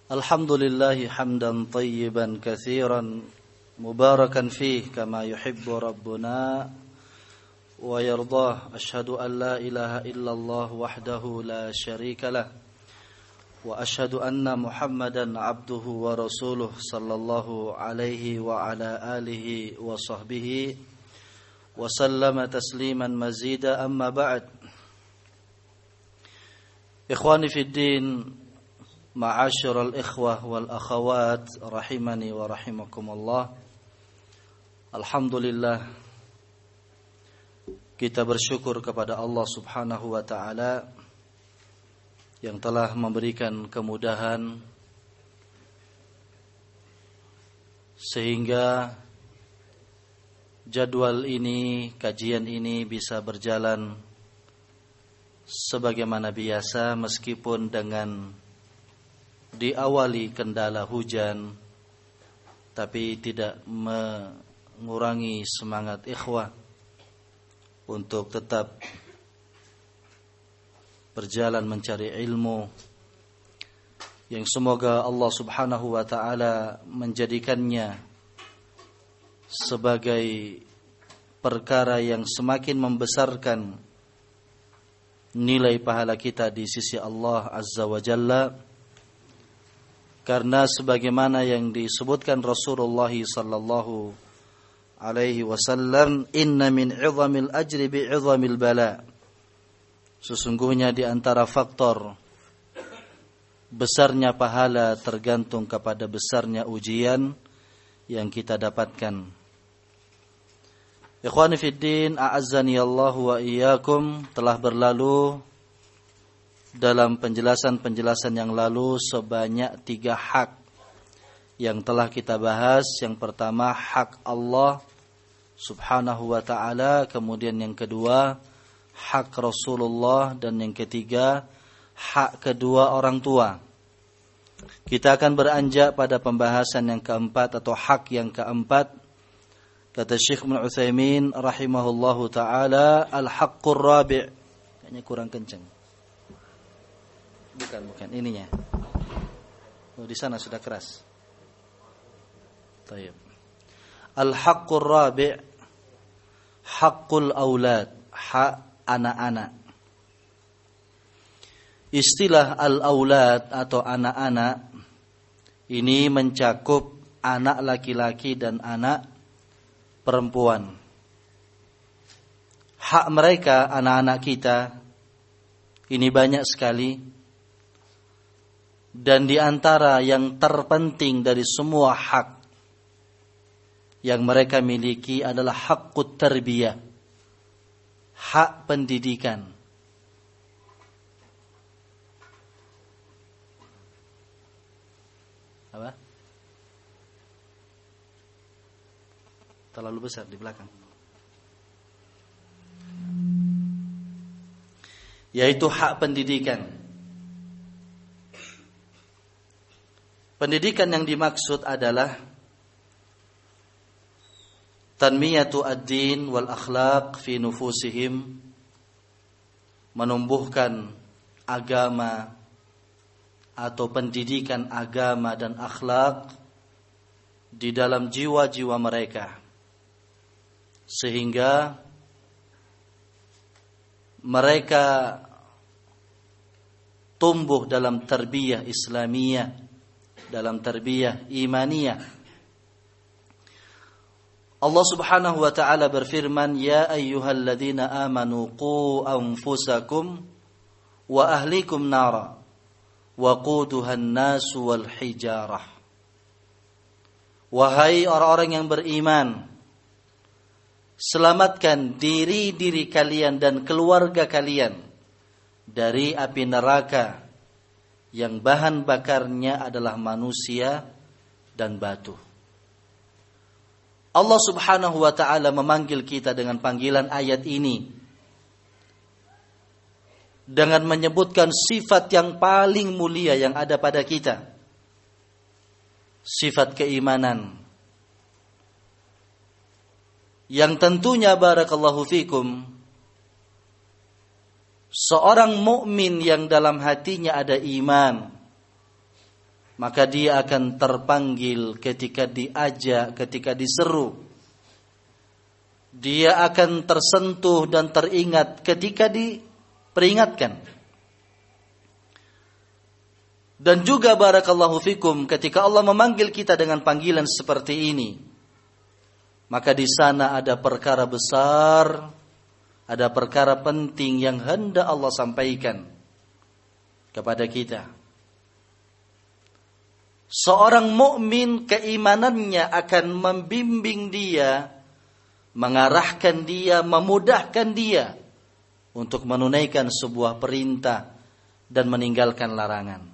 الحمد لله حمدا طيبا كثيرا مباركا فيه كما يحب ربنا ويرضاه. أشهد أن لا إله إلا الله وحده لا شريك له وأشهد أن محمدا عبده ورسوله صلى الله عليه وعلى آله وصحبه وسلم تسليما مزيدا. أما بعد، إخواني في الدين، Ma'asyiral ikhwah wal akhawat rahimani wa rahimakumullah. Alhamdulillah, kita bersyukur kepada Allah Subhanahu wa taala yang telah memberikan kemudahan sehingga jadwal ini, kajian ini bisa berjalan sebagaimana biasa meskipun dengan diawali kendala hujan, tapi tidak mengurangi semangat ikhwah untuk tetap berjalan mencari ilmu yang semoga Allah Subhanahu wa taala menjadikannya sebagai perkara yang semakin membesarkan nilai pahala kita di sisi Allah Azza wa Jalla. Karena sebagaimana yang disebutkan Rasulullah sallallahu alaihi wasallam, inna min 'izamil ajri bi 'izamil bala. Sesungguhnya di antara faktor besarnya pahala tergantung kepada besarnya ujian yang kita dapatkan. Ikhwani fid din, a'azzani Allah wa iyyakum, telah berlalu dalam penjelasan-penjelasan yang lalu sebanyak 3 hak yang telah kita bahas. Yang pertama hak Allah Subhanahu wa ta'ala, kemudian yang kedua hak Rasulullah, dan yang ketiga hak kedua orang tua. Kita akan beranjak pada pembahasan yang keempat atau hak yang keempat. Kata Syekh Ibnu Utsaimin rahimahullahu ta'ala, al-haqqur rabi'. Kayaknya kurang kencang. Bukan ininya. Oh, di sana sudah keras. Baik. Al-haqqur rabi', haqqul aulad, hak anak-anak. Istilah al-aulad atau anak-anak ini mencakup anak laki-laki dan anak perempuan. Hak mereka, anak-anak kita, ini banyak sekali. Dan di antara yang terpenting dari semua hak yang mereka miliki adalah haqqut tarbiyah, hak pendidikan. Apa? Terlalu besar di belakang. Yaitu hak pendidikan. Pendidikan yang dimaksud adalah tanmiyatu ad-din wal akhlaq fi nufusihim, menumbuhkan agama atau pendidikan agama dan akhlak di dalam jiwa-jiwa mereka, sehingga mereka tumbuh dalam tarbiyah Islamiyah, dalam tarbiyah imaniyah. Allah Subhanahu wa taala berfirman, ya ayyuhalladzina amanu qu anfusakum wa ahlikum nara waquduhan nasu wal hijarah. Wahai orang-orang yang beriman, selamatkan diri-diri kalian dan keluarga kalian dari api neraka yang bahan bakarnya adalah manusia dan batu. Allah Subhanahu wa ta'ala memanggil kita dengan panggilan ayat ini dengan menyebutkan sifat yang paling mulia yang ada pada kita, sifat keimanan, yang tentunya barakallahu fikum, seorang mukmin yang dalam hatinya ada iman, maka dia akan terpanggil ketika diajak, ketika diseru. Dia akan tersentuh dan teringat ketika diperingatkan. Dan juga barakallahu fikum, ketika Allah memanggil kita dengan panggilan seperti ini, maka di sana ada perkara besar, ada perkara penting yang hendak Allah sampaikan kepada kita. Seorang mukmin keimanannya akan membimbing dia, mengarahkan dia, memudahkan dia untuk menunaikan sebuah perintah dan meninggalkan larangan.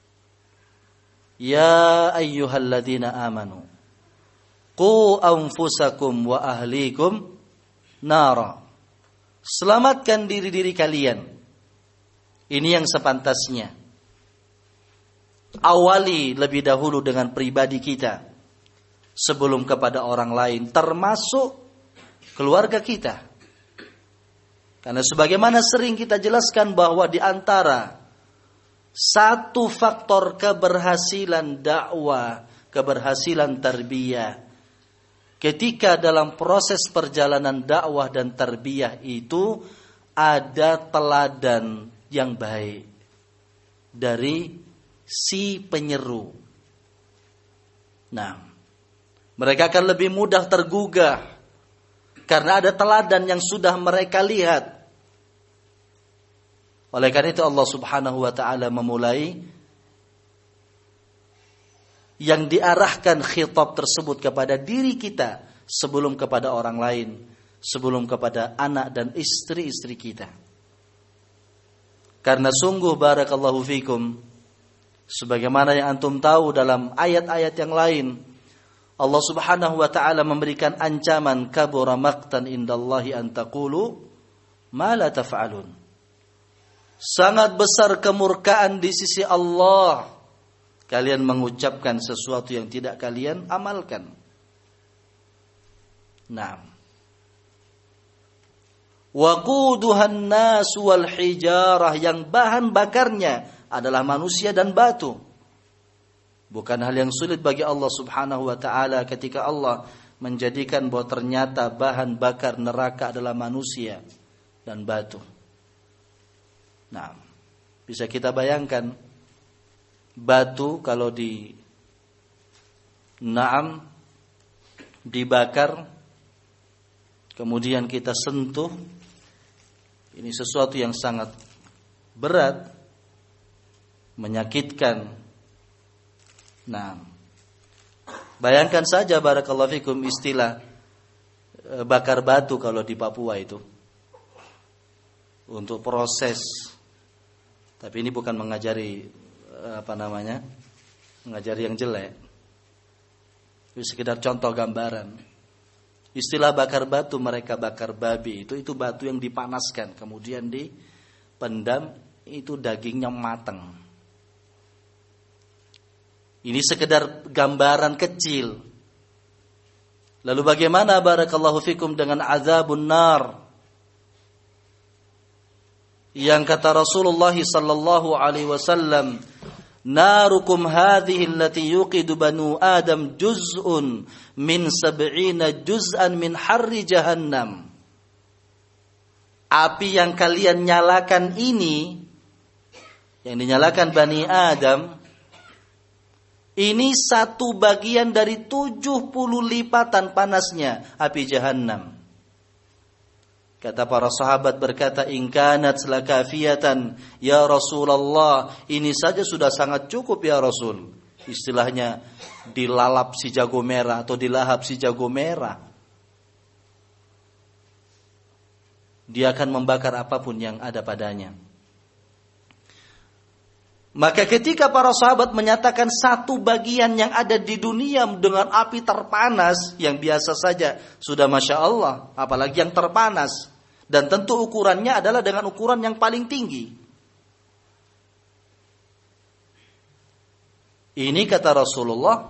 Ya ayyuhalladzina amanu qu anfusakum wa ahlikum nara. Selamatkan diri-diri kalian. Ini yang sepantasnya. Awali lebih dahulu dengan pribadi kita sebelum kepada orang lain, termasuk keluarga kita. Karena sebagaimana sering kita jelaskan bahwa di antara satu faktor keberhasilan dakwah, keberhasilan tarbiyah, ketika dalam proses perjalanan dakwah dan tarbiyah itu ada teladan yang baik dari si penyeru. Nah, mereka akan lebih mudah tergugah karena ada teladan yang sudah mereka lihat. Oleh karena itu Allah Subhanahu wa taala memulai yang diarahkan khitab tersebut kepada diri kita sebelum kepada orang lain, sebelum kepada anak dan istri-istri kita. Karena sungguh barakallahu fikum, sebagaimana yang antum tahu dalam ayat-ayat yang lain, Allah Subhanahu wa taala memberikan ancaman, kabura maqtan indallahi an taqulu ma la taf'alun. Sangat besar kemurkaan di sisi Allah kalian mengucapkan sesuatu yang tidak kalian amalkan. Naam. Waquduhan nas wal hijarah, yang bahan bakarnya adalah manusia dan batu. Bukan hal yang sulit bagi Allah Subhanahu wa taala ketika Allah menjadikan bahwa ternyata bahan bakar neraka adalah manusia dan batu. Nah, bisa kita bayangkan batu kalau dibakar kemudian kita sentuh, ini sesuatu yang sangat berat, menyakitkan. Nah, bayangkan saja barakallahu fikum istilah bakar batu kalau di Papua itu untuk proses. Tapi ini bukan mengajari mengajari yang jelek. Itu sekedar contoh gambaran. Istilah bakar batu, mereka bakar babi itu batu yang dipanaskan kemudian dipendam, itu dagingnya matang. Ini sekedar gambaran kecil. Lalu bagaimana barakallahu fikum dengan azabun nar? Yang kata Rasulullah sallallahu alaihi wasallam, narukum hadhihi allati yuqidu banu adam juz'un min 70 juz'an min harri jahannam. Api yang kalian nyalakan ini, yang dinyalakan Bani Adam, ini satu bagian dari 70 lipatan panasnya api jahannam. Kata para sahabat berkata, in kanat lakafiyatan ya Rasulullah, ini saja sudah sangat cukup ya Rasul. Istilahnya dilalap si jago merah atau dilahap si jago merah. Dia akan membakar apapun yang ada padanya. Maka ketika para sahabat menyatakan satu bagian yang ada di dunia dengan api terpanas, yang biasa saja sudah Masya Allah, apalagi yang terpanas. Dan tentu ukurannya adalah dengan ukuran yang paling tinggi. Ini kata Rasulullah,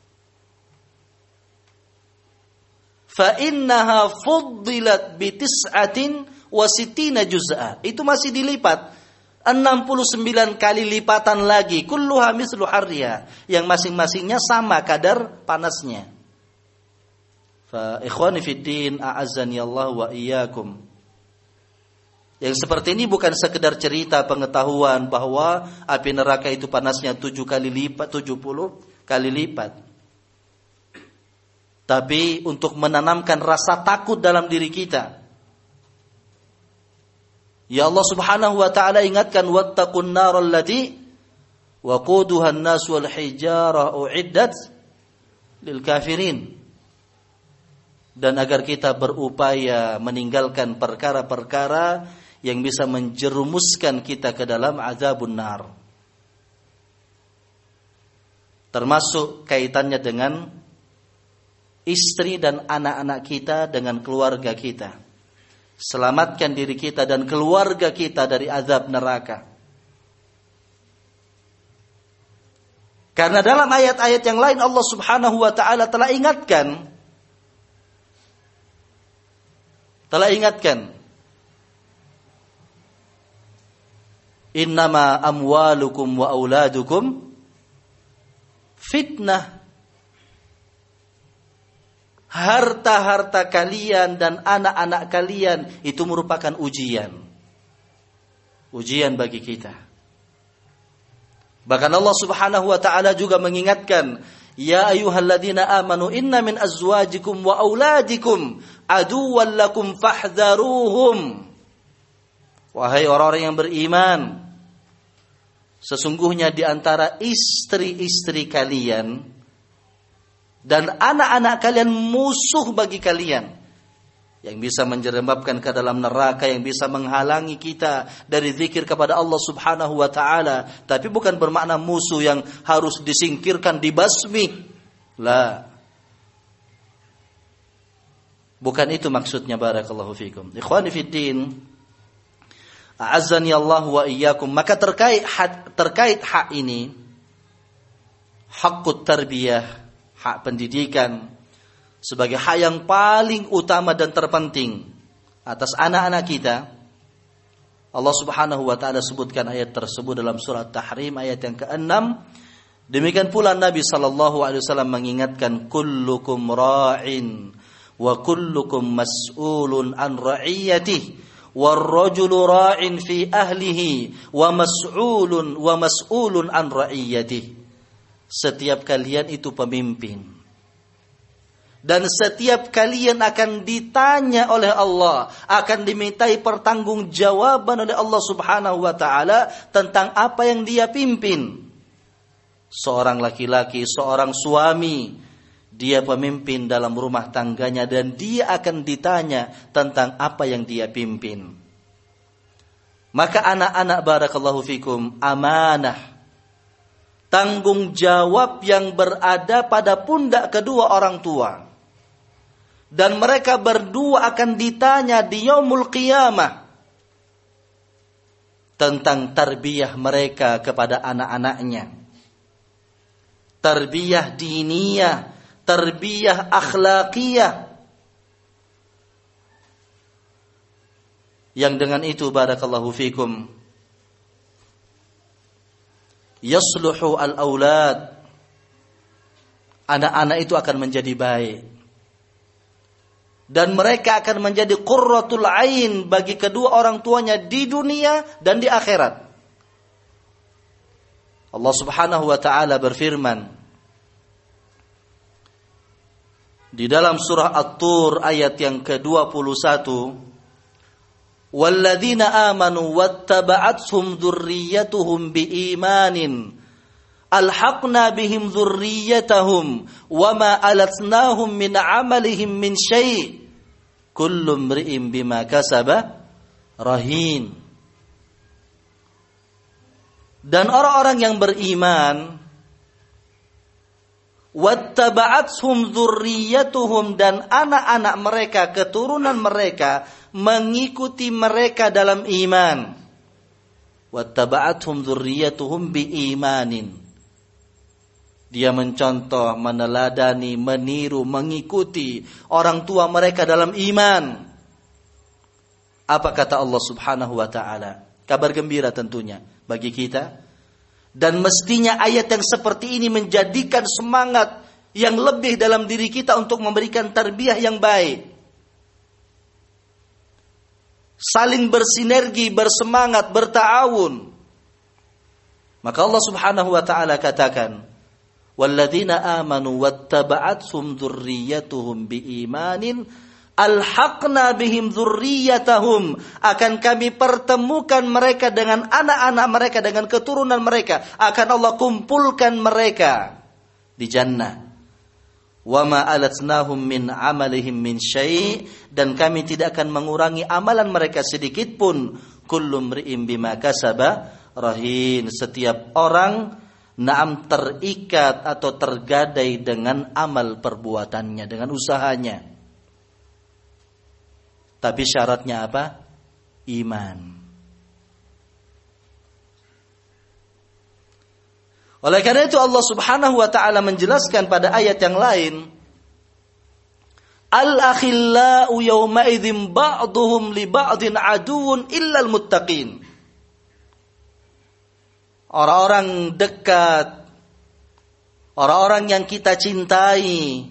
فَإِنَّهَا فُضِّلَتْ بِتِسْعَةٍ وَسِتِّينَ جُزْءًا. Itu masih dilipat. 69 kali lipatan lagi, kulluha mislu harriha, yang masing-masingnya sama kadar panasnya. Fa ikhwani fid din, a'azzani Allah wa iyyakum. Yang seperti ini bukan sekedar cerita pengetahuan bahwa api neraka itu panasnya 70 kali lipat. Tapi untuk menanamkan rasa takut dalam diri kita. Ya Allah Subhanahu wa taala ingatkan, wattaqun naral lati waquduha an-nas wal hijarah uiddat lil kafirin. Dan agar kita berupaya meninggalkan perkara-perkara yang bisa menjerumuskan kita ke dalam azabun nar. Termasuk kaitannya dengan istri dan anak-anak kita, dengan keluarga kita. Selamatkan diri kita dan keluarga kita dari azab neraka. Karena dalam ayat-ayat yang lain Allah Subhanahu wa taala telah ingatkan innama amwalukum wa auladukum fitnah. Harta-harta kalian dan anak-anak kalian itu merupakan ujian. Ujian bagi kita. Bahkan Allah Subhanahu wa taala juga mengingatkan, ya ayyuhalladzina amanu inna min azwajikum wa auladikum aduwwan lakum fahdharuhum. Wahai orang-orang yang beriman, sesungguhnya di antara istri-istri kalian dan anak-anak kalian musuh bagi kalian, yang bisa menjerembabkan ke dalam neraka, yang bisa menghalangi kita dari zikir kepada Allah Subhanahu wa taala. Tapi bukan bermakna musuh yang harus disingkirkan, dibasmi. La. Bukan itu maksudnya, barakallahu fikum. Ikhwani fid din, a'azzani Allah wa iyyakum. Maka terkait hak ini, hakut tarbiyah, hak pendidikan, sebagai hak yang paling utama dan terpenting atas anak-anak kita. Allah Subhanahu wa taala sebutkan ayat tersebut dalam surah Tahrim ayat yang ke-6. Demikian pula Nabi sallallahu alaihi wasallam mengingatkan, kullukum ra'in wa kullukum mas'ulun an ra'iyatihi warrajulu ra'in fi ahlihi wa mas'ulun an ra'iyatihi. Setiap kalian itu pemimpin, dan setiap kalian akan ditanya oleh Allah, akan dimintai pertanggungjawaban oleh Allah Subhanahu wa taala tentang apa yang dia pimpin. Seorang laki-laki, seorang suami, dia pemimpin dalam rumah tangganya dan dia akan ditanya tentang apa yang dia pimpin. Maka anak-anak, barakallahu fikum, amanah, tanggung jawab yang berada pada pundak kedua orang tua. Dan mereka berdua akan ditanya di yaumul qiyamah tentang tarbiyah mereka kepada anak-anaknya. Tarbiyah diniyah, tarbiyah akhlaqiyah. Yang dengan itu, barakallahu fikum, yasluhu al-aulad, anak-anak itu akan menjadi baik, dan mereka akan menjadi qurratul ain bagi kedua orang tuanya di dunia dan di akhirat. Allah Subhanahu wa taala berfirman di dalam surah At-Tur ayat yang ke-21, walladzina amanu wattaba'athum dzurriyyatuhum biimanin alhaqna bihim dzurriyyatahum wama alatnahum min amalihim min syai' kullu imri'in bima kasaba rahin. Dan orang-orang yang beriman, wattaba'athum dzurriyyatuhum, dan anak-anak mereka, keturunan mereka mengikuti mereka dalam iman. Wattaba'athum dzurriyyatuhum biimanin. Dia mencontoh, meneladani, meniru, mengikuti orang tua mereka dalam iman. Apa kata Allah Subhanahu wa taala? Kabar gembira tentunya bagi kita. Dan mestinya ayat yang seperti ini menjadikan semangat yang lebih dalam diri kita untuk memberikan tarbiyah yang baik. Saling bersinergi, bersemangat, berta'awun. Maka Allah Subhanahu wa taala katakan, "Walladzina amanu wattaba'athum dzurriyyatuhum biimanin alhaqna bihim dzurriyyatahum." Akan kami pertemukan mereka dengan anak-anak mereka, dengan keturunan mereka. Akan Allah kumpulkan mereka di jannah. Wa ma alatnahum min amalihim min syai', dan kami tidak akan mengurangi amalan mereka sedikit pun. Kullu mri'in bima kasaba rahin. Setiap orang terikat atau tergadai dengan amal perbuatannya, dengan usahanya. Tapi syaratnya apa? Iman. Oleh karena itu Allah Subhanahu wa taala menjelaskan pada ayat yang lain, al-akhillau yawma idzin ba'duhum li ba'din aduwwun illal muttaqin. Orang-orang dekat, orang-orang yang kita cintai,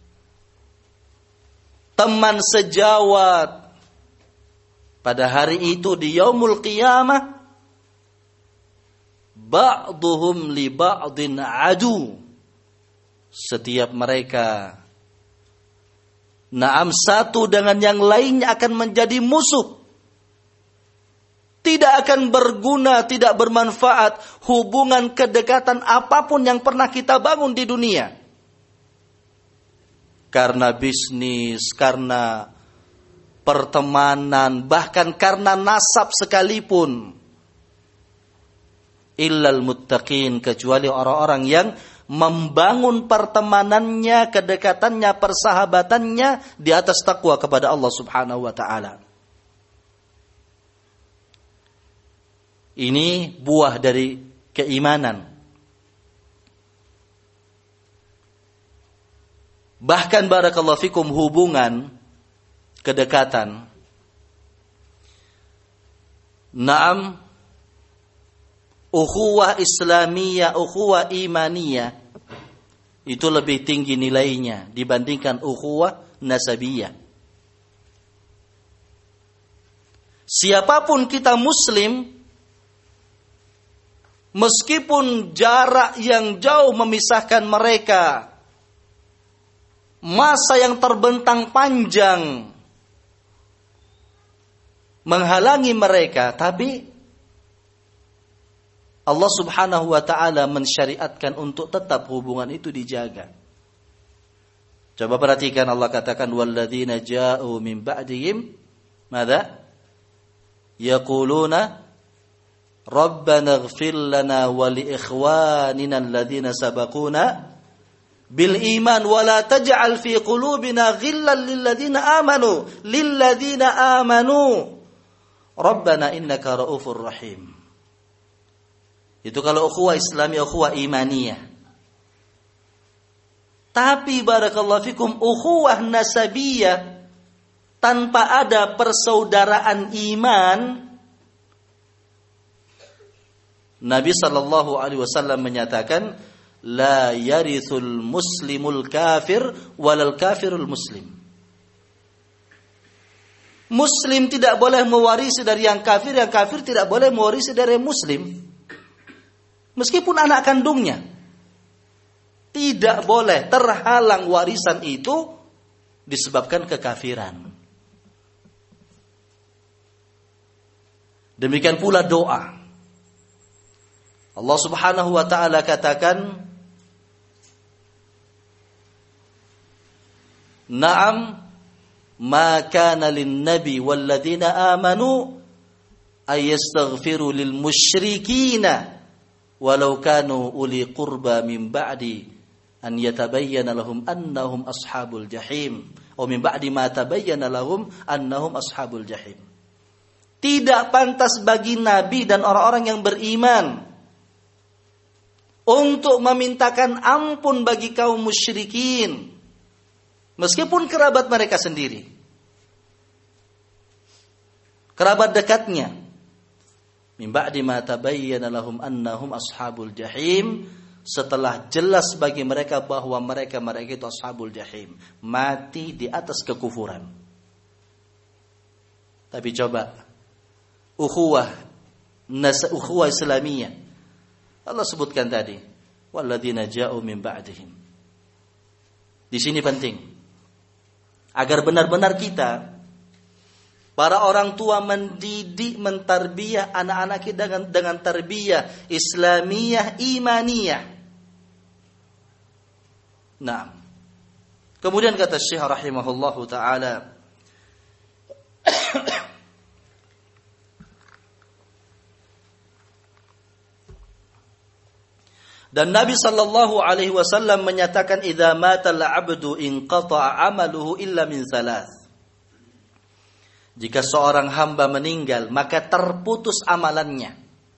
teman sejawat, pada hari itu di yaumul qiyamah, ba'duhum li ba'din adu. Setiap mereka, satu dengan yang lainnya akan menjadi musuh. Tidak akan berguna, tidak bermanfaat hubungan kedekatan apapun yang pernah kita bangun di dunia. Karena bisnis, karena pertemanan, bahkan karena nasab sekalipun. Illal muttaqin, kecuali orang-orang yang membangun pertemanannya, kedekatannya, persahabatannya di atas takwa kepada Allah Subhanahu wa taala. Ini buah dari keimanan. Bahkan barakallahu fikum, hubungan kedekatan, ukhuwah Islamiyah, ukhuwah imaniyah, itu lebih tinggi nilainya dibandingkan ukhuwah nasabiyah. Siapapun kita muslim, meskipun jarak yang jauh memisahkan mereka, masa yang terbentang panjang menghalangi mereka, tapi Allah Subhanahu wa ta'ala mensyariatkan untuk tetap hubungan itu dijaga. Coba perhatikan, Allah katakan, walladzina ja'u min ba'dihim madza yaquluna rabbana ighfir lana wa li ikhwanina alladzina sabaquna bil iman wa la taj'al fi qulubina ghillan lil ladzina amanu rabbana innaka raufur rahim. Itu kalau ukhuwah Islamiyah, ukhuwah imaniyah. Tapi barakallahu fikum, ukhuwah nasabiyah, tanpa ada persaudaraan iman, Nabi sallallahu alaihi wasallam menyatakan, la yarithul muslimul kafir walal kafirul muslim. Muslim tidak boleh mewarisi dari yang kafir tidak boleh mewarisi dari muslim. Meskipun anak kandungnya, tidak boleh terhalang warisan itu disebabkan kekafiran. Demikian pula doa. Allah Subhanahu wa ta'ala katakan, Naam ma kana lin nabi walladzina amanu ayastaghfiru lil musyrikina walau kanu uli qurba min ba'di an yatabayyana lahum annahum ashabul jahim atau min ba'di ma tabayyana lahum annahum ashabul jahim. Tidak pantas bagi nabi dan orang-orang yang beriman untuk memintakan ampun bagi kaum musyrikin, meskipun kerabat mereka sendiri, kerabat dekatnya. Min ba'di ma tabayyana lahum annahum ashabul jahim, setelah jelas bagi mereka bahwa mereka itu ashabul jahim, mati di atas kekufuran. Tapi coba ukhuwah Islamiyah, Allah sebutkan tadi, walladzina ja'u min ba'dihim. Di sini penting agar benar-benar kita, para orang tua, mendidik, mentarbiyah anak-anak kita dengan tarbiyah Islamiyah, imaniyah. Nah, kemudian kata Syekh rahimahullahu taala, dan Nabi sallallahu alaihi wasallam menyatakan, idza matal 'abdu inqata'a 'amaluhu illa min thalath. Jika seorang hamba meninggal, maka terputus amalannya.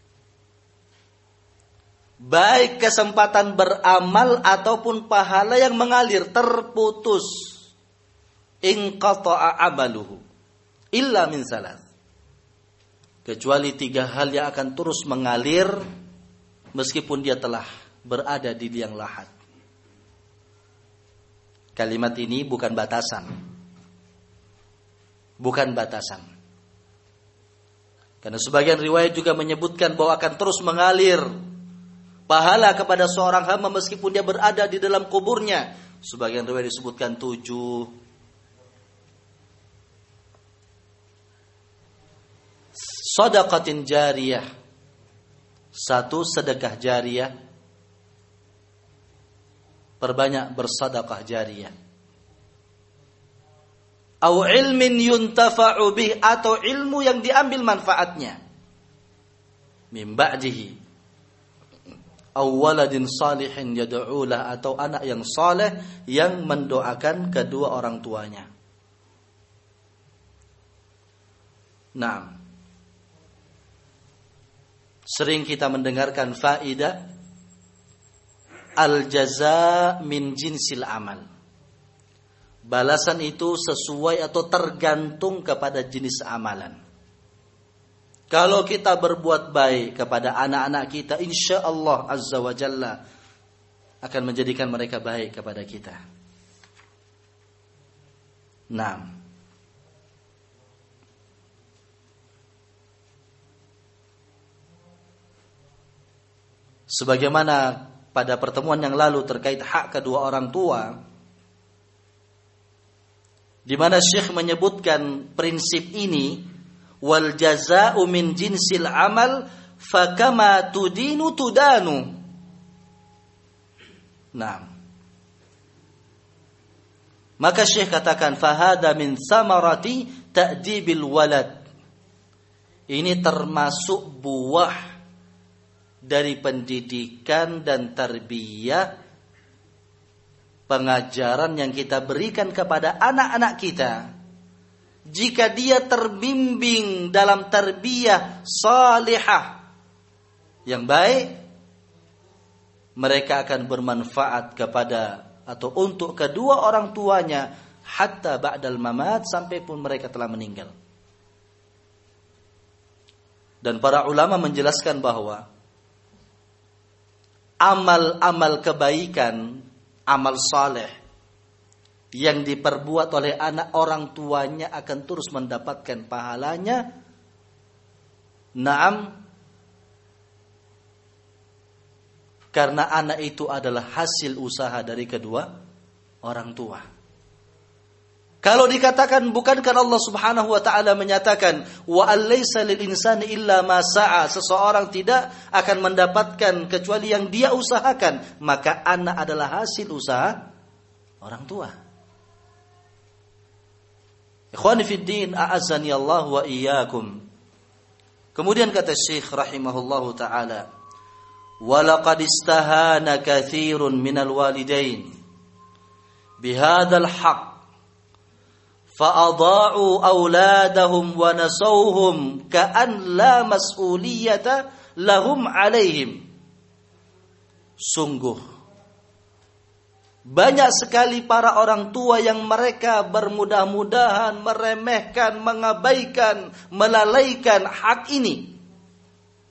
Baik kesempatan beramal ataupun pahala yang mengalir, terputus. Inqata'a 'amaluhu illa min thalath. Kecuali 3 hal yang akan terus mengalir meskipun dia telah berada di liang lahat. Kalimat ini bukan batasan. Bukan batasan. Karena sebagian riwayat juga menyebutkan bahwa akan terus mengalir pahala kepada seorang hamba meskipun dia berada di dalam kuburnya. Sebagian riwayat disebutkan 7. Shadaqatin jariyah. 1, sedekah jariyah. Perbanyak bersedekah jariyah. Au ilmin yuntafa'u bih, atau ilmu yang diambil manfaatnya. Min ba'dihi. Au waladin salihin yad'ulah, atau anak yang saleh yang mendoakan kedua orang tuanya. Nah, sering kita mendengarkan faidah al-jaza min jinsil amal. Balasan itu sesuai atau tergantung kepada jenis amalan. Kalau kita berbuat baik kepada anak-anak kita, insya Allah Azza wa Jalla akan menjadikan mereka baik kepada kita. Nah, sebagaimana pada pertemuan yang lalu terkait hak kedua orang tua, di mana Syekh menyebutkan prinsip ini, wal jazaa'u min jinsil amal fakama tudinu tudanu. Nah, maka Syekh katakan, fahada min samarati ta'dibil walad. Ini termasuk buah dari pendidikan dan tarbiyah, pengajaran yang kita berikan kepada anak-anak kita. Jika dia terbimbing dalam tarbiyah salihah yang baik, mereka akan bermanfaat kepada atau untuk kedua orang tuanya hatta ba'dal mamat, sampai pun mereka telah meninggal. Dan para ulama menjelaskan bahwa amal-amal kebaikan, amal saleh yang diperbuat oleh anak orang tuanya akan terus mendapatkan pahalanya. Naam, karena anak itu adalah hasil usaha dari kedua orang tua. Kalau dikatakan, bukankah Allah Subhanahu wa taala menyatakan, wa alaysa lil insani illa ma sa'a, seseorang tidak akan mendapatkan kecuali yang dia usahakan, maka anak adalah hasil usaha orang tua. Ikhwani fid din, a'azzani Allah wa iyyakum. Kemudian kata Syekh rahimahullahu taala, wa laqad istahana katsirun minal walidain bihadzal haqq فَأَضَاعُوا أَوْلَادَهُمْ وَنَسَوْهُمْ كَأَنْ لَا مَسْئُولِيَّةَ لَهُمْ عَلَيْهِمْ. Sungguh banyak sekali para orang tua yang mereka bermudah-mudahan, meremehkan, mengabaikan, melalaikan hak ini.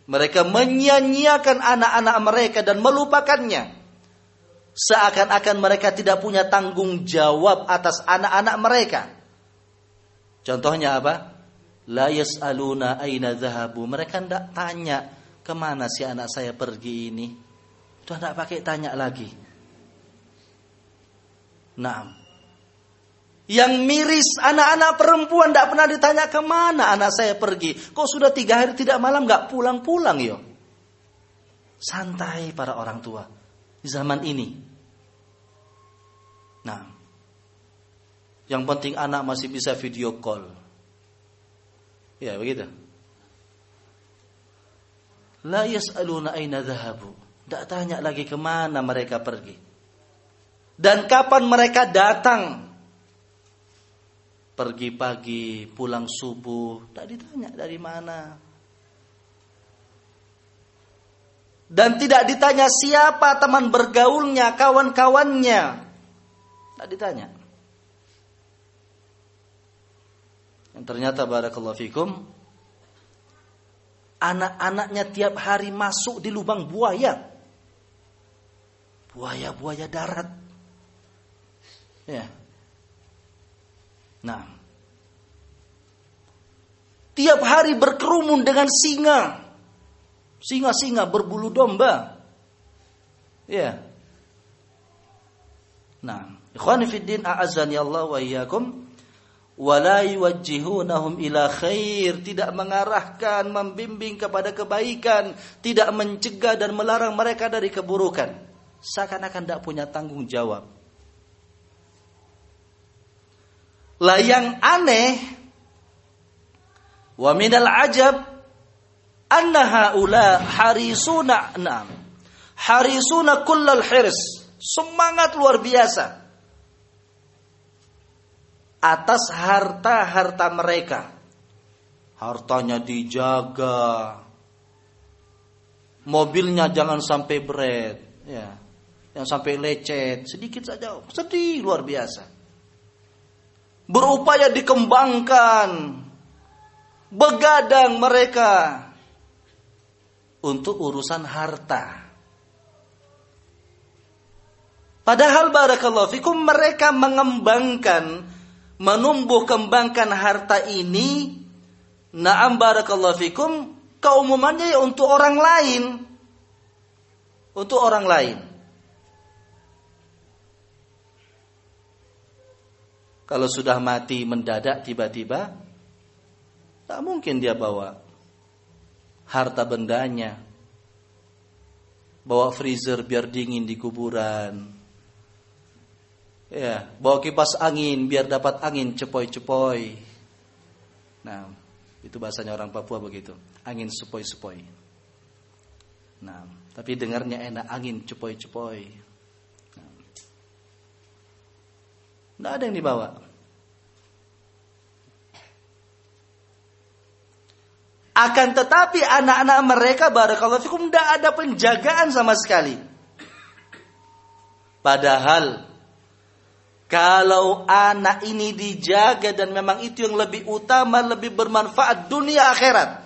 Mereka menyia-nyiakan anak-anak mereka dan melupakannya. Seakan-akan mereka tidak punya tanggung jawab atas anak-anak mereka. Contohnya apa? La yas'aluna aina dhahabu. Mereka tidak tanya, kemana si anak saya pergi ini. Sudah tidak pakai tanya lagi. Nah, yang miris anak-anak perempuan tidak pernah ditanya kemana anak saya pergi. Kok sudah 3 hari tidak malam nggak pulang-pulang yo? Santai para orang tua di zaman ini. Nah, yang penting anak masih bisa video call. Ya begitu. La yas'aluna aina dhahabu. Tidak tanya lagi kemana mereka pergi. Dan kapan mereka datang. Pergi pagi, pulang subuh. Tidak ditanya dari mana. Dan tidak ditanya siapa teman bergaulnya, kawan-kawannya. Tidak ditanya. Yang ternyata barakallahu fikum, anak-anaknya tiap hari masuk di lubang buaya. Buaya-buaya darat. Ya. Nah. Tiap hari berkerumun dengan singa. Singa-singa berbulu domba. Ya. Nah, ikhwani fid din a'azzani Allah wa iyyakum. Wala yuwajjihunahum ila khair, tidak mengarahkan, membimbing kepada kebaikan, tidak mencegah dan melarang mereka dari keburukan. Seakan-akan tidak punya tanggung jawab. Lah yang aneh, wa minal ajab anna haula harisuna kullal hirs, semangat luar biasa atas harta-harta mereka. Hartanya dijaga. Mobilnya jangan sampai berat, ya. Yang sampai lecet, sedikit saja sedih luar biasa. Berupaya dikembangkan. Begadang mereka untuk urusan harta. Padahal barakallahu fikum mereka mengembangkan, menumbuh kembangkan harta ini, na'am barakallahu fikum, keumumannya ya untuk orang lain. Untuk orang lain. Kalau sudah mati mendadak tiba-tiba, tak mungkin dia bawa harta bendanya. Bawa freezer biar dingin di kuburan. Ya, bawa kipas angin biar dapat angin cepoi-cepoi. Nah, itu bahasanya orang Papua begitu. Angin sepoi-sepoi. Nah, tapi dengarnya enak, angin cepoi-cepoi. Tidak ada yang dibawa. Akan tetapi anak-anak mereka barakallahu fikum tidak ada penjagaan sama sekali. Padahal kalau anak ini dijaga dan memang itu yang lebih utama, lebih bermanfaat dunia akhirat.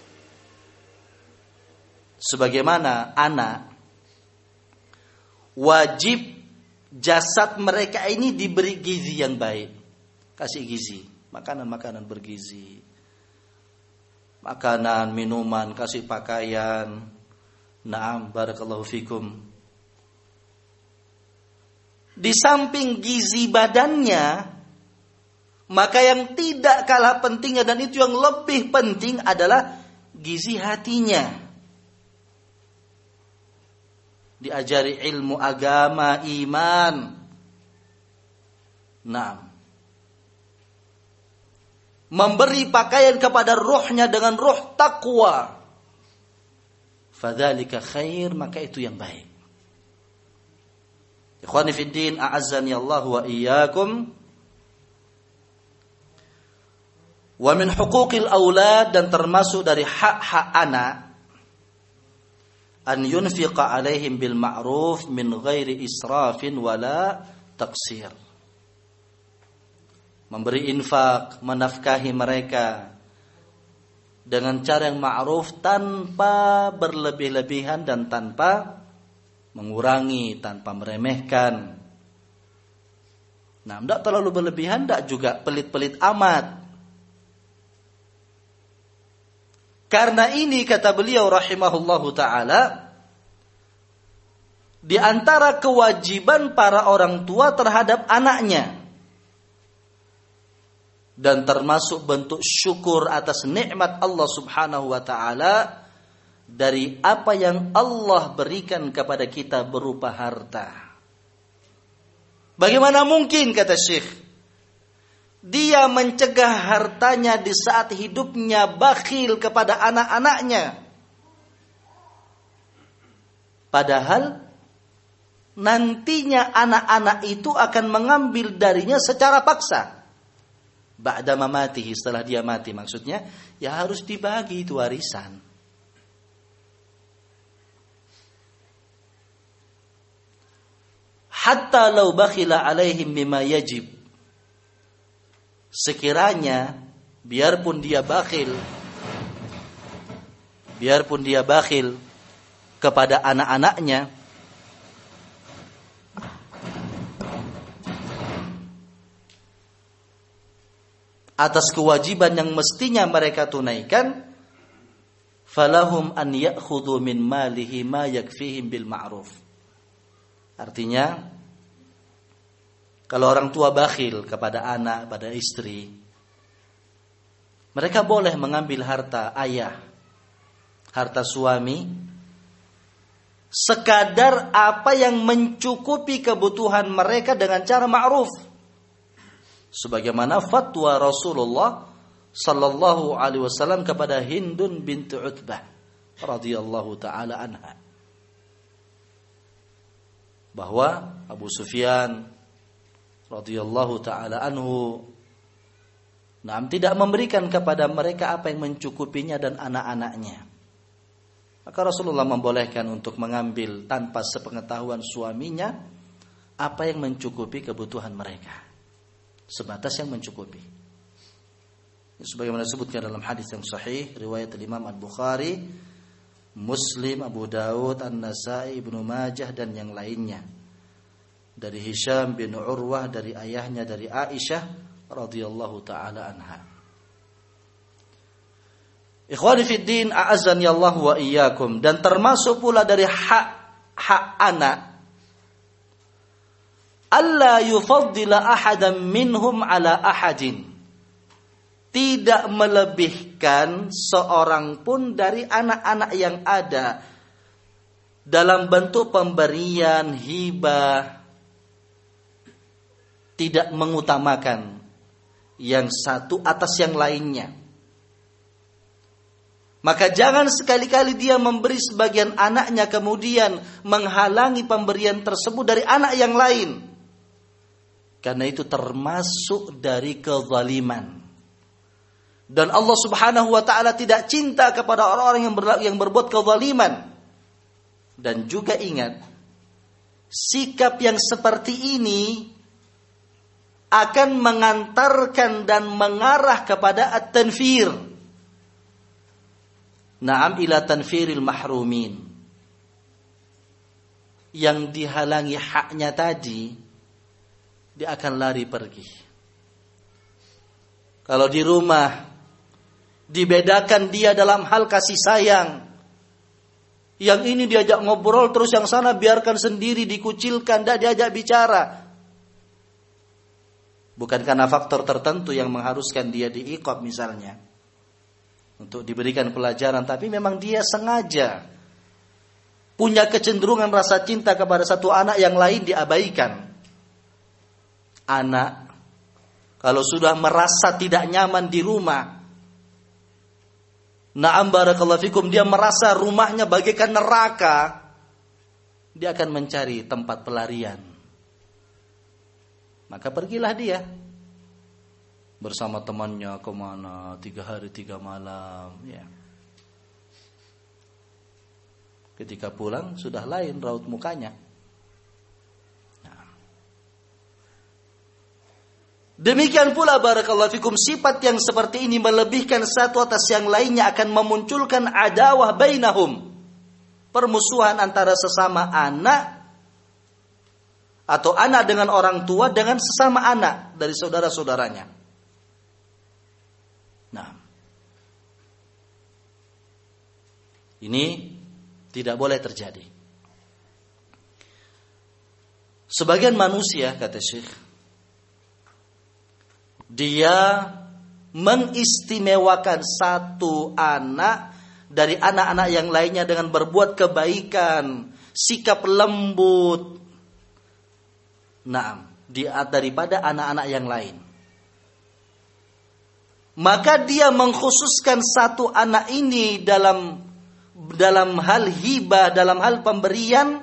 Sebagaimana anak wajib jasad mereka ini diberi gizi yang baik. Kasih gizi, makanan-makanan bergizi. Makanan, minuman, kasih pakaian. Naam, barakallahu fikum. Di samping gizi badannya, maka yang tidak kalah pentingnya dan itu yang lebih penting adalah gizi hatinya. Diajari ilmu agama, iman. Nah, memberi pakaian kepada ruhnya dengan ruh taqwa. Fadzalika khair, maka itu yang baik. Ikhwani fid din, a'azzani Allah wa iyyakum. Wa min huquqil aulad, dan termasuk dari hak-hak anak, an yunfiqa alaihim bil ma'ruf min ghairi israfin wala taqsir. Memberi infak, menafkahi mereka dengan cara yang ma'ruf, tanpa berlebih-lebihan dan tanpa mengurangi, tanpa meremehkan. Nah, tidak terlalu berlebihan, tidak juga pelit-pelit amat. Karena ini kata beliau rahimahullahu ta'ala, di antara kewajiban para orang tua terhadap anaknya, dan termasuk bentuk syukur atas nikmat Allah subhanahu wa ta'ala, dari apa yang Allah berikan kepada kita berupa harta. Bagaimana mungkin, kata Syekh, dia mencegah hartanya di saat hidupnya bakhil kepada anak-anaknya, padahal nantinya anak-anak itu akan mengambil darinya secara paksa. Ba'da mamatihi, setelah dia mati, maksudnya ya harus dibagi itu warisan. Hatta law bakhila alaihim bima yajib, sekiranya biarpun dia bakhil kepada anak-anaknya, atas kewajiban yang mestinya mereka tunaikan, falahum an ya'khudhu min malihi ma yakfihim bil ma'ruf. Artinya, kalau orang tua bakhil kepada anak, pada istri, mereka boleh mengambil harta ayah, harta suami, sekadar apa yang mencukupi kebutuhan mereka dengan cara ma'ruf. Sebagaimana fatwa Rasulullah sallallahu alaihi wasallam kepada Hindun bintu Utbah radhiyallahu taala anha, bahwa Abu Sufyan radhiyallahu taala anhu tidak memberikan kepada mereka apa yang mencukupinya dan anak-anaknya. Maka Rasulullah membolehkan untuk mengambil tanpa sepengetahuan suaminya apa yang mencukupi kebutuhan mereka, sebatas yang mencukupi. Sebagaimana disebutkan dalam hadis yang sahih riwayat Imam Al-Bukhari, Muslim, Abu Daud, An-Nasai, Ibnu Majah dan yang lainnya, dari Hisham bin Urwah dari ayahnya dari Aisyah radhiyallahu taala anha. Ikhwani fid din, a'azzani Allah wa iyyakum, dan termasuk pula dari hak anak, alla yufaddila ahadan minhum ala ahadin, tidak melebihkan seorang pun dari anak-anak yang ada dalam bentuk pemberian, hibah, tidak mengutamakan yang satu atas yang lainnya. Maka jangan sekali-kali dia memberi sebagian anaknya kemudian menghalangi pemberian tersebut dari anak yang lain, karena itu termasuk dari kezaliman. Dan Allah subhanahu wa ta'ala tidak cinta kepada orang-orang yang berbuat kezaliman. Dan juga ingat, sikap yang seperti ini akan mengantarkan dan mengarah kepada at-tanfir. Na'am, ila tanfiril mahrumin. Yang dihalangi haknya tadi, dia akan lari pergi. Kalau di rumah dibedakan dia dalam hal kasih sayang, yang ini diajak ngobrol terus yang sana biarkan sendiri, dikucilkan, tidak diajak bicara. Bukan karena faktor tertentu yang mengharuskan dia diiqab misalnya, untuk diberikan pelajaran, tapi memang dia sengaja punya kecenderungan rasa cinta kepada satu anak yang lain diabaikan. Anak kalau sudah merasa tidak nyaman di rumah, na'am barakallahu fikum, dia merasa rumahnya bagaikan neraka, dia akan mencari tempat pelarian. Maka pergilah dia bersama temannya kemana 3 hari 3 malam, ya. Ketika pulang sudah lain raut mukanya. Demikian pula barakallahu fikum, sifat yang seperti ini melebihkan satu atas yang lainnya akan memunculkan adawah bainahum, permusuhan antara sesama anak atau anak dengan orang tua dengan sesama anak dari saudara-saudaranya. Nah, ini tidak boleh terjadi. Sebagian manusia, kata Syekh, dia mengistimewakan satu anak dari anak-anak yang lainnya dengan berbuat kebaikan, sikap lembut, daripada anak-anak yang lain. Maka dia mengkhususkan satu anak ini dalam hal hibah, dalam hal pemberian,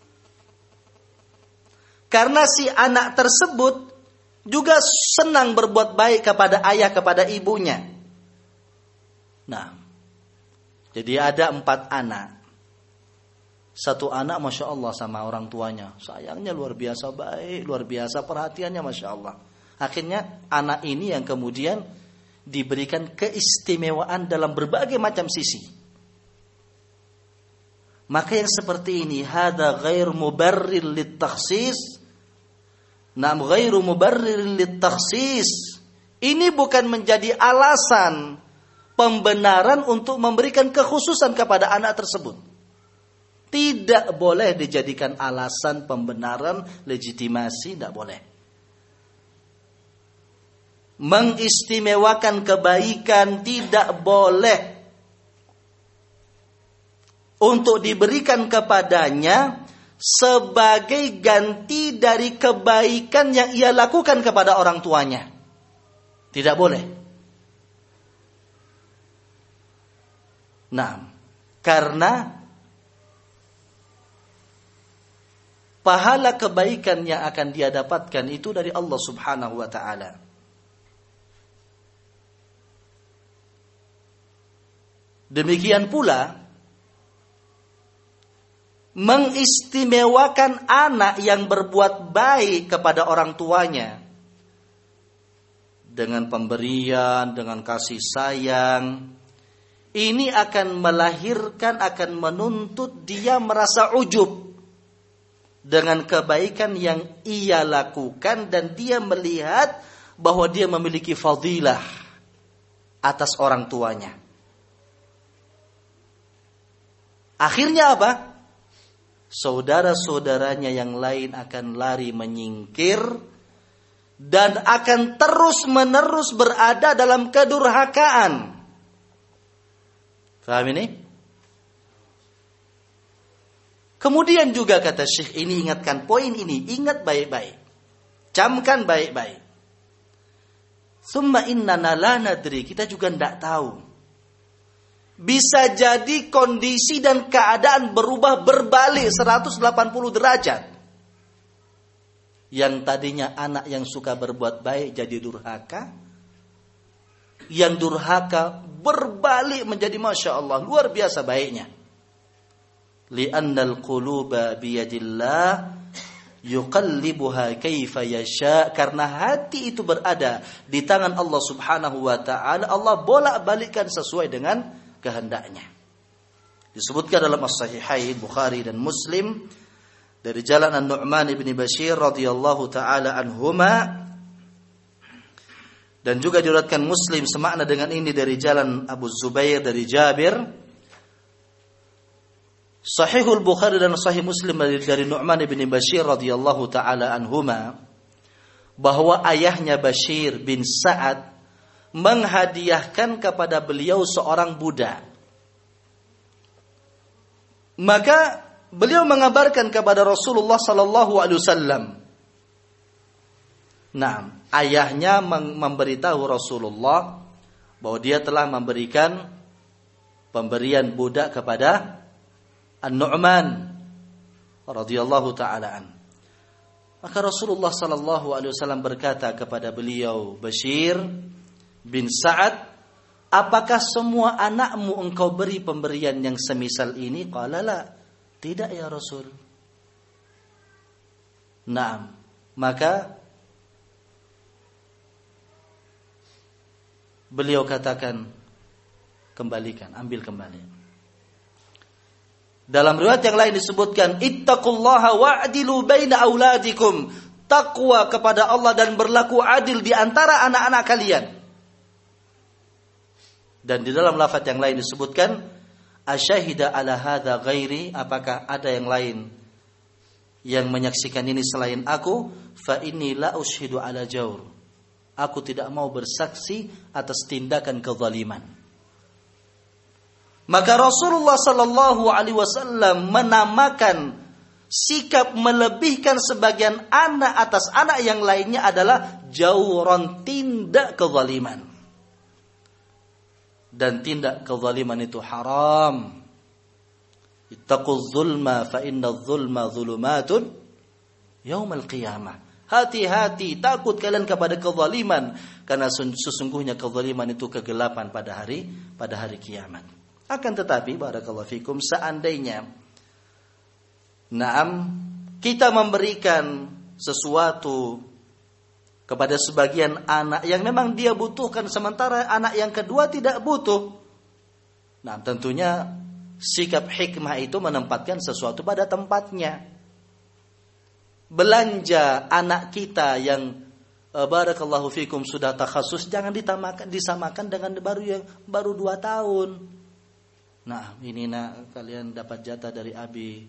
karena si anak tersebut juga senang berbuat baik kepada ayah, kepada ibunya. Nah, jadi ada 4 anak. Satu anak Masya Allah sama orang tuanya, sayangnya luar biasa baik, luar biasa perhatiannya Masya Allah. Akhirnya anak ini yang kemudian diberikan keistimewaan dalam berbagai macam sisi. Maka yang seperti ini, hada ghair mubarrir lit-takhsis, ghairu mubarrir lit-takhsis. Ini bukan menjadi alasan pembenaran untuk memberikan kekhususan kepada anak tersebut. Tidak boleh dijadikan alasan pembenaran, legitimasi, tidak boleh. Mengistimewakan kebaikan tidak boleh untuk diberikan kepadanya sebagai ganti dari kebaikan yang ia lakukan kepada orang tuanya. Tidak boleh. Nah, karena pahala kebaikan yang akan dia dapatkan itu dari Allah Subhanahu wa ta'ala. Demikian pula mengistimewakan anak yang berbuat baik kepada orang tuanya dengan pemberian, dengan kasih sayang, ini akan melahirkan, akan menuntut dia merasa ujub dengan kebaikan yang ia lakukan, dan dia melihat bahwa dia memiliki fadilah atas orang tuanya. Akhirnya apa? Saudara-saudaranya yang lain akan lari menyingkir dan akan terus-menerus berada dalam kedurhakaan. Faham ini? Kemudian juga kata Syekh ini, ingatkan poin ini, ingat baik-baik. Camkan baik-baik. Summa innana la nadri, kita juga tidak tahu. Bisa jadi kondisi dan keadaan berubah, berbalik 180 derajat. Yang tadinya anak yang suka berbuat baik jadi durhaka. Yang durhaka berbalik menjadi Masya Allah, luar biasa baiknya. Li'annal quluba biyadillah yuqallibuha kaifa yasha. Karena hati itu berada di tangan Allah Subhanahu wa ta'ala. Allah bolak-balikkan sesuai dengan kehendaknya. Disebutkan dalam As-Sahihain Bukhari dan Muslim dari jalan An-Nu'man ibn Bashir radhiyallahu taala anhuma, dan juga diriwayatkan Muslim semakna dengan ini dari jalan Abu Zubair dari Jabir. Sahihul Bukhari dan Sahih Muslim dari Nu'man ibn Bashir radhiyallahu taala anhuma, bahwa ayahnya Bashir bin Sa'ad menghadiahkan kepada beliau seorang budak. Maka beliau mengabarkan kepada Rasulullah sallallahu alaihi wasallam. Nah, ayahnya memberitahu Rasulullah bahwa dia telah memberikan pemberian budak kepada An-Nu'man radhiyallahu taala an. Maka Rasulullah sallallahu alaihi wasallam berkata kepada beliau, Bashir bin Sa'ad, apakah semua anakmu engkau beri pemberian yang semisal ini? Qala la, tidak ya Rasul. Naam. Maka Beliau katakan, kembalikan, ambil kembali. Dalam riwayat yang lain disebutkan, ittaqullaha wa'dilu baina auladikum. Takwa kepada Allah dan berlaku adil di antara anak-anak kalian. Dan di dalam lafaz yang lain disebutkan, asyahida ala hadza ghairi, apakah ada yang lain yang menyaksikan ini selain aku? Fa inni la ushidu ala jawr. Aku tidak mau bersaksi atas tindakan kezaliman. Maka Rasulullah sallallahu alaihi wasallam menamakan sikap melebihkan sebagian anak atas anak yang lainnya adalah jawron, tindak kezaliman. Dan tindak kezaliman itu haram. Ittaquz zulma fa innadz zulma dzulumatun yaumal qiyamah. Hati-hati, takut kalian kepada kezaliman, karena sesungguhnya kezaliman itu kegelapan pada hari kiamat. Akan tetapi barakallahu fikum, seandainya kita memberikan sesuatu kepada sebagian anak yang memang dia butuhkan, sementara anak yang kedua tidak butuh, nah tentunya sikap hikmah itu menempatkan sesuatu pada tempatnya. Belanja anak kita yang barakallahu fikum sudah takhasus jangan disamakan dengan baru 2 tahun. Nah, ini nak, kalian dapat jatah dari abi,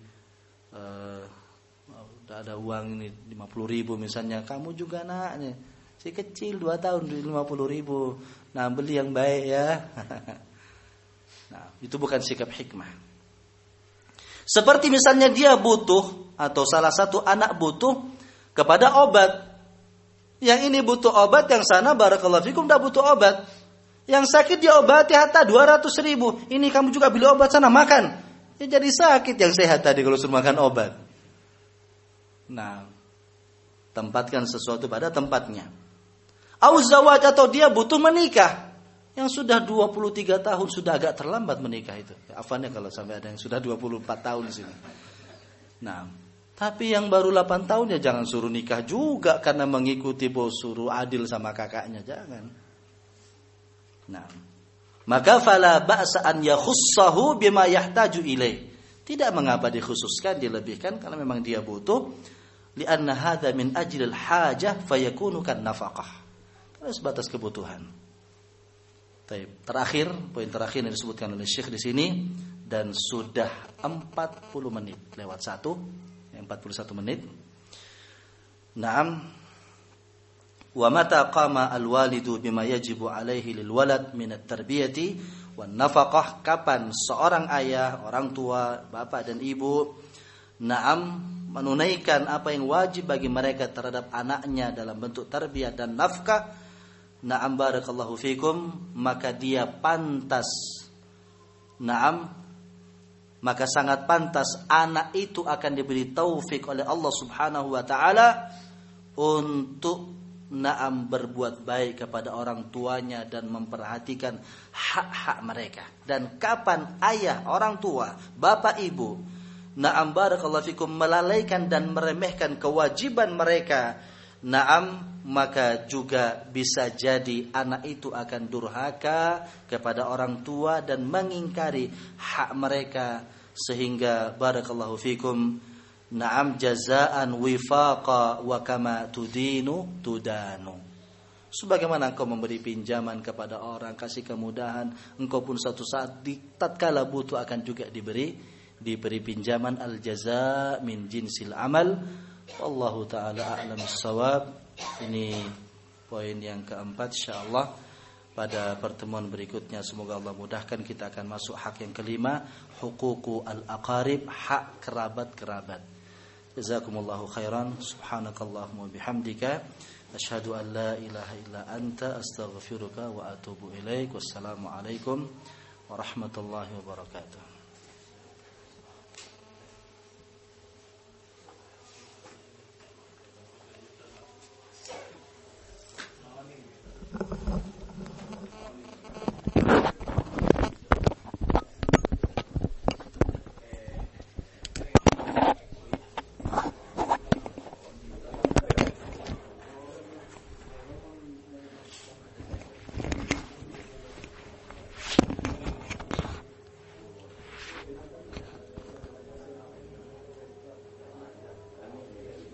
udah ada uang ini 50.000 misalnya, kamu juga nak, si kecil 2 tahun 50.000. Nah, beli yang baik ya. Nah, itu bukan sikap hikmah. Seperti misalnya dia butuh, atau salah satu anak butuh kepada obat. Yang ini butuh obat, yang sana barakallahu fikum dah butuh obat. Yang sakit diobati hatta 200.000. Ini kamu juga beli obat sana, makan. Ya jadi sakit yang sehat tadi kalau suruh makan obat. Nah, tempatkan sesuatu pada tempatnya. Auzawaj, atau dia butuh menikah. Yang sudah 23 tahun sudah agak terlambat menikah itu. Afannya kalau sampai ada yang sudah 24 tahun di sini. Nah, tapi yang baru 8 tahun ya jangan suruh nikah juga karena mengikuti bos, suruh adil sama kakaknya, jangan. Nah, maka fala ba'sa an yakhussahu bima yahtaju ilaih. Tidak mengapa dikhususkan, dilebihkan kalau memang dia butuh. Lianna hadza min ajlil hajah fayakunu kan nafaqah. Karena sebatas kebutuhan. Baik, poin terakhir yang disebutkan oleh Syekh di sini, dan sudah 40 menit lewat 41 menit. Naam. Wa mata qama al-walidu bima yajibu alaihi lil walad min at-tarbiyati wan nafaqah, kapan seorang ayah, orang tua, bapak dan ibu menunaikan apa yang wajib bagi mereka terhadap anaknya dalam bentuk tarbiyah dan nafkah, barakallahu fikum, maka dia pantas, maka sangat pantas anak itu akan diberi taufik oleh Allah Subhanahu wa taala untuk berbuat baik kepada orang tuanya dan memperhatikan hak-hak mereka. Dan kapan ayah, orang tua, bapak, ibu, barakallahu fikum, melalaikan dan meremehkan kewajiban mereka, maka juga bisa jadi anak itu akan durhaka kepada orang tua dan mengingkari hak mereka, sehingga barakallahu fikum, jazaan wifaqa wa kama tudinu tudanu. Sebagaimana engkau memberi pinjaman kepada orang, kasih kemudahan, engkau pun suatu saat tatkala butuh akan juga diberi pinjaman. Al jaza min jinsil amal. Wallahu taala a'lamus shawab. Ini poin yang keempat, insyaallah pada pertemuan berikutnya semoga Allah mudahkan kita akan masuk hak yang kelima, huququ al-aqarib, hak kerabat-kerabat. Jazakumullahu khairan. Subhanakallahumma bihamdika asyhadu an la ilaha illa anta astaghfiruka wa atubu ilaik. Wassalamu alaikum warahmatullahi wabarakatuh.